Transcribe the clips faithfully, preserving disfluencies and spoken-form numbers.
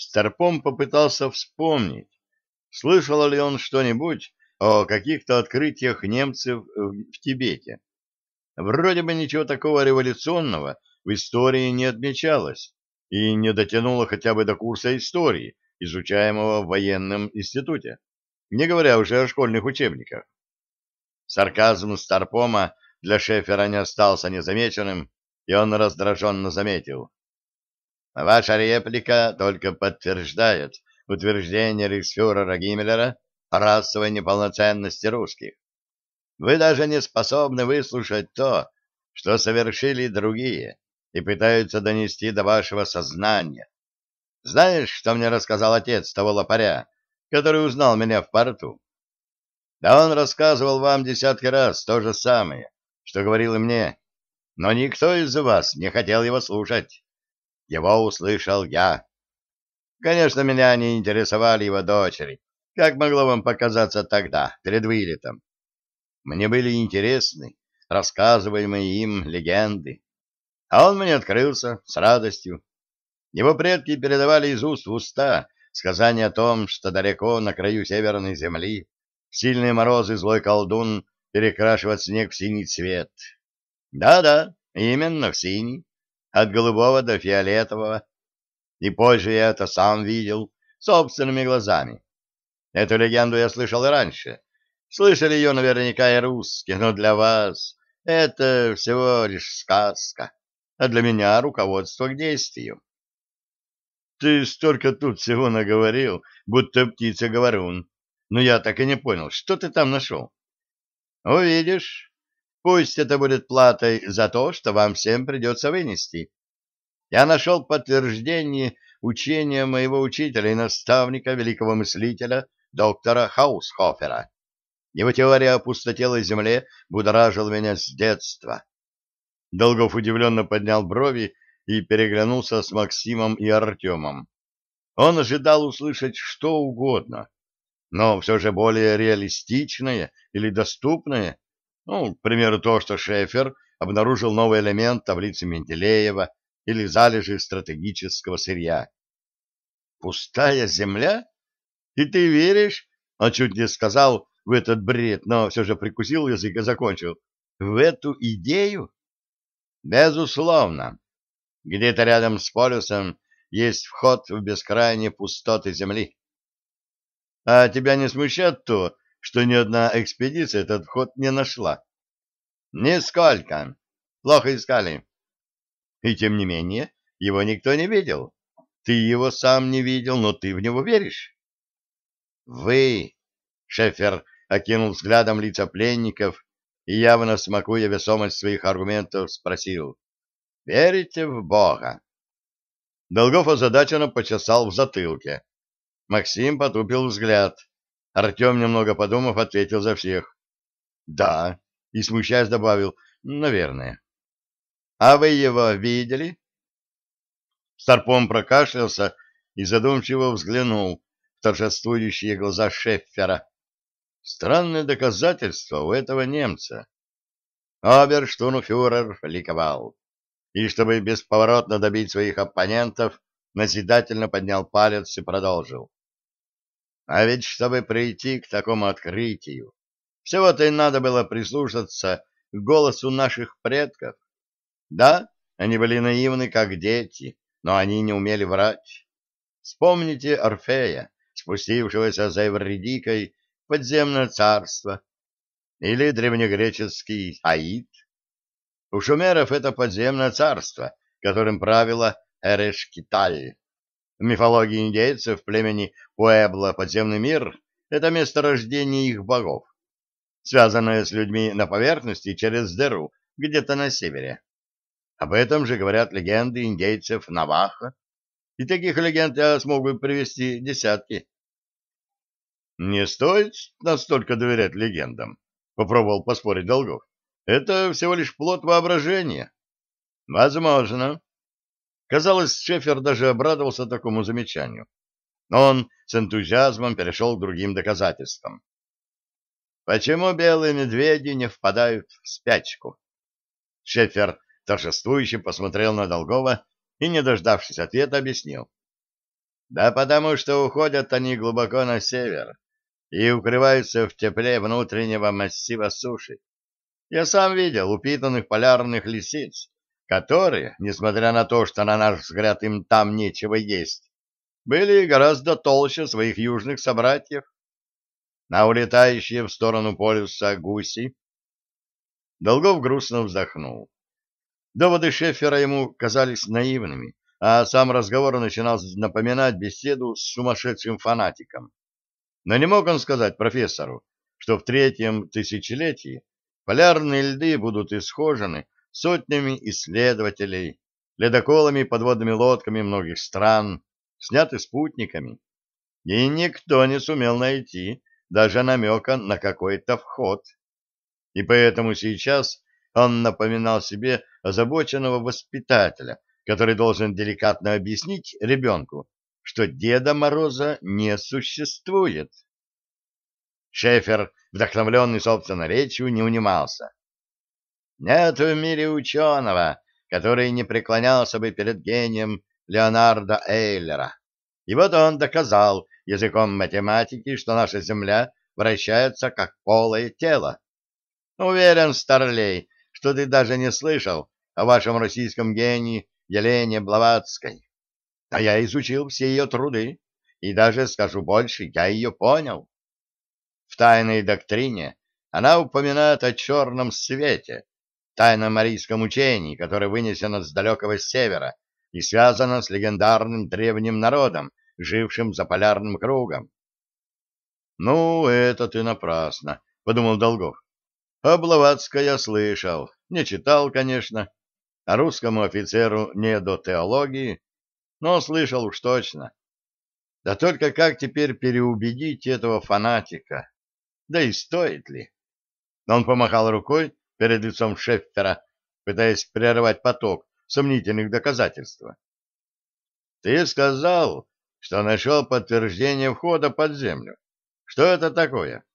Старпом попытался вспомнить, слышал ли он что-нибудь о каких-то открытиях немцев в в Тибете. Вроде бы ничего такого революционного в истории не отмечалось и не дотянуло хотя бы до курса истории, изучаемого в военном институте, не говоря уже о школьных учебниках. Сарказм Старпома для Шефера не остался незамеченным, и он раздраженно заметил: «Ваша реплика только подтверждает утверждение рейхсфюрера Гиммлера о расовой неполноценности русских. Вы даже не способны выслушать то, что совершили другие, и пытаются донести до вашего сознания. Знаешь, что мне рассказал отец того лопаря, который узнал меня в порту? Да он рассказывал вам десятки раз то же самое, что говорил и мне, но никто из вас не хотел его слушать. Его услышал я. Конечно, меня не интересовали его дочери, как могло вам показаться тогда, перед вылетом. Мне были интересны рассказываемые им легенды, а он мне открылся с радостью. Его предки передавали из уст в уста сказания о том, что далеко на краю северной земли в сильные морозы злой колдун перекрашивает снег в синий цвет. Да-да, именно в синий, от голубого до фиолетового. И позже я это сам видел собственными глазами. Эту легенду я слышал и раньше. Слышали ее наверняка и русские, но для вас это всего лишь сказка, а для меня руководство к действию. Ты столько тут всего наговорил, будто птица-говорун. Но я так и не понял, что ты там нашел? Увидишь. Пусть это будет платой за то, что вам всем придется вынести. Я нашел подтверждение учения моего учителя и наставника, великого мыслителя, доктора Хаусхофера. Его теория о пустотелой земле будоражила меня с детства. Долгов удивленно поднял брови и переглянулся с Максимом и Артемом. Он ожидал услышать что угодно, но все же более реалистичное или доступное. Ну, к примеру, то, что Шефер обнаружил новый элемент таблицы Менделеева или залежи стратегического сырья. Пустая земля? И ты веришь? Он чуть не сказал в этот бред, но все же прикусил язык и закончил. В эту идею? Безусловно. Где-то рядом с полюсом есть вход в бескрайние пустоты земли. А тебя не смущает то, что ни одна экспедиция этот вход не нашла? Нисколько. Плохо искали. И тем не менее, его никто не видел. Ты его сам не видел, но ты в него веришь? Вы, Шефер окинул взглядом лица пленников и, явно смакуя весомость своих аргументов, спросил: верите в Бога? Долгов озадаченно почесал в затылке. Максим потупил взгляд. Артем, немного подумав, ответил за всех: да, и, смущаясь, добавил: наверное. А вы его видели? Старпом прокашлялся и задумчиво взглянул в торжествующие глаза Шеффера. Странное доказательство у этого немца. Оберштурмфюрер ликовал, и, чтобы бесповоротно добить своих оппонентов, назидательно поднял палец и продолжил. А ведь, чтобы прийти к такому открытию, всего-то и надо было прислушаться к голосу наших предков. Да, они были наивны, как дети, но они не умели врать. Вспомните Орфея, спустившегося за Эвридикой в подземное царство, или древнегреческий Аид. У шумеров это подземное царство, которым правила Эрешкиталь. В мифологии индейцев племени Пуэбло подземный мир — это место рождения их богов, связанное с людьми на поверхности через дыру где-то на севере. Об этом же говорят легенды индейцев Навахо, и таких легенд я смог бы привести десятки. Не стоит настолько доверять легендам, попробовал поспорить Долгов. Это всего лишь плод воображения. Возможно. Казалось, Шефер даже обрадовался такому замечанию. Но он с энтузиазмом перешел к другим доказательствам. Почему белые медведи не впадают в спячку? Шефер торжествующе посмотрел на Долгова и, не дождавшись ответа, объяснил. Да потому что уходят они глубоко на север и укрываются в тепле внутреннего массива суши. Я сам видел упитанных полярных лисиц, которые, несмотря на то, что на наш взгляд им там нечего есть, были гораздо толще своих южных собратьев. На улетающие в сторону полюса гуси. Долгов грустно вздохнул. Доводы Шеффера ему казались наивными, а сам разговор начинал напоминать беседу с сумасшедшим фанатиком. Но не мог он сказать профессору, что в третьем тысячелетии полярные льды будут исхожены сотнями исследователей, ледоколами и подводными лодками многих стран, сняты спутниками, и никто не сумел найти даже намека на какой-то вход. И поэтому сейчас он напоминал себе озабоченного воспитателя, который должен деликатно объяснить ребенку, что Деда Мороза не существует. Шефер, вдохновленный собственной речью, не унимался. Нет в мире ученого, который не преклонялся бы перед гением Леонарда Эйлера. И вот он доказал языком математики, что наша Земля вращается как полое тело. Уверен, старлей, что ты даже не слышал о вашем российском гении Елене Блаватской. А я изучил все ее труды, и даже, скажу больше, я ее понял. В тайной доктрине она упоминает о черном свете, тайном марийском учении, которое вынесено с далекого севера и связано с легендарным древним народом, жившим за полярным кругом. — Ну, это ты напрасно, — подумал Долгов. — О Блаватской я слышал, не читал, конечно, а русскому офицеру не до теологии, но слышал уж точно. Да только как теперь переубедить этого фанатика? Да и стоит ли? Он помахал рукой перед лицом Шеффера, пытаясь прервать поток сомнительных доказательств. Ты сказал, что нашел подтверждение входа под землю. Что это такое?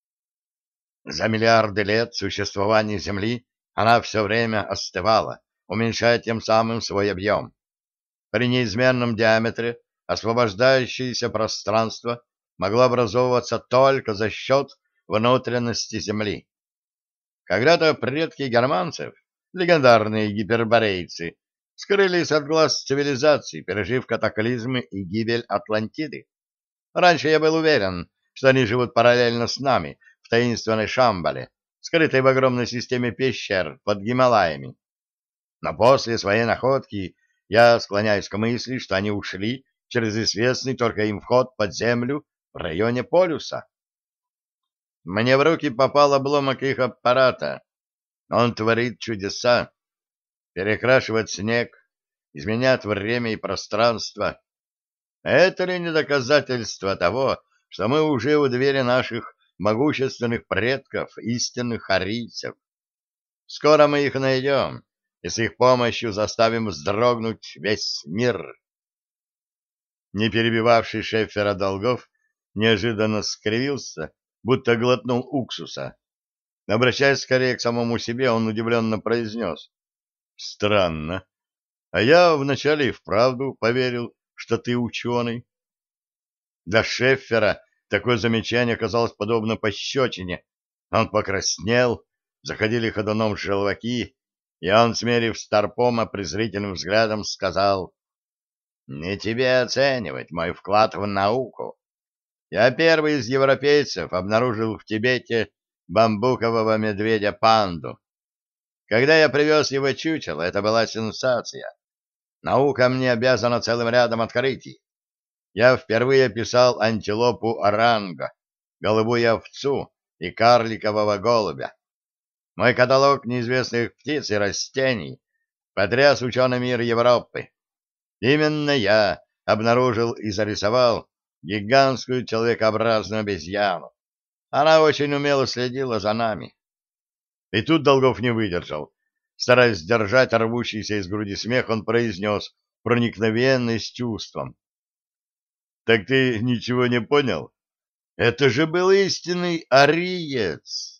За миллиарды лет существования Земли она все время остывала, уменьшая тем самым свой объем. При неизменном диаметре освобождающееся пространство могло образовываться только за счет внутренности Земли. Когда-то предки германцев, легендарные гиперборейцы, скрылись от глаз цивилизации, пережив катаклизмы и гибель Атлантиды. Раньше я был уверен, что они живут параллельно с нами в таинственной Шамбале, скрытой в огромной системе пещер под Гималаями. Но после своей находки я склоняюсь к мысли, что они ушли через известный только им вход под землю в районе полюса. Мне в руки попал обломок их аппарата. Он творит чудеса, перекрашивает снег, изменяет время и пространство. Это ли не доказательство того, что мы уже у двери наших могущественных предков, истинных арийцев? Скоро мы их найдем, и с их помощью заставим вздрогнуть весь мир. Не перебивавший Шеффера Долгов неожиданно скривился, будто глотнул уксуса. Обращаясь скорее к самому себе, он удивленно произнес. — Странно. А я вначале и вправду поверил, что ты ученый. Для Шеффера такое замечание казалось подобно пощечине. Он покраснел, заходили ходуном желваки, и он, смерив Старпома презрительным взглядом, сказал: «Не тебе оценивать мой вклад в науку. Я первый из европейцев обнаружил в Тибете бамбукового медведя-панду. Когда я привез его чучело, это была сенсация. Наука мне обязана целым рядом открытий. Я впервые описал антилопу оранга, голубую овцу и карликового голубя. Мой каталог неизвестных птиц и растений потряс ученый мир Европы. Именно я обнаружил и зарисовал гигантскую человекообразную обезьяну. Она очень умело следила за нами. И тут Долгов не выдержал. Стараясь сдержать рвущийся из груди смех, он произнес проникновенно и с чувством: «Так ты ничего не понял? Это же был истинный ариец!»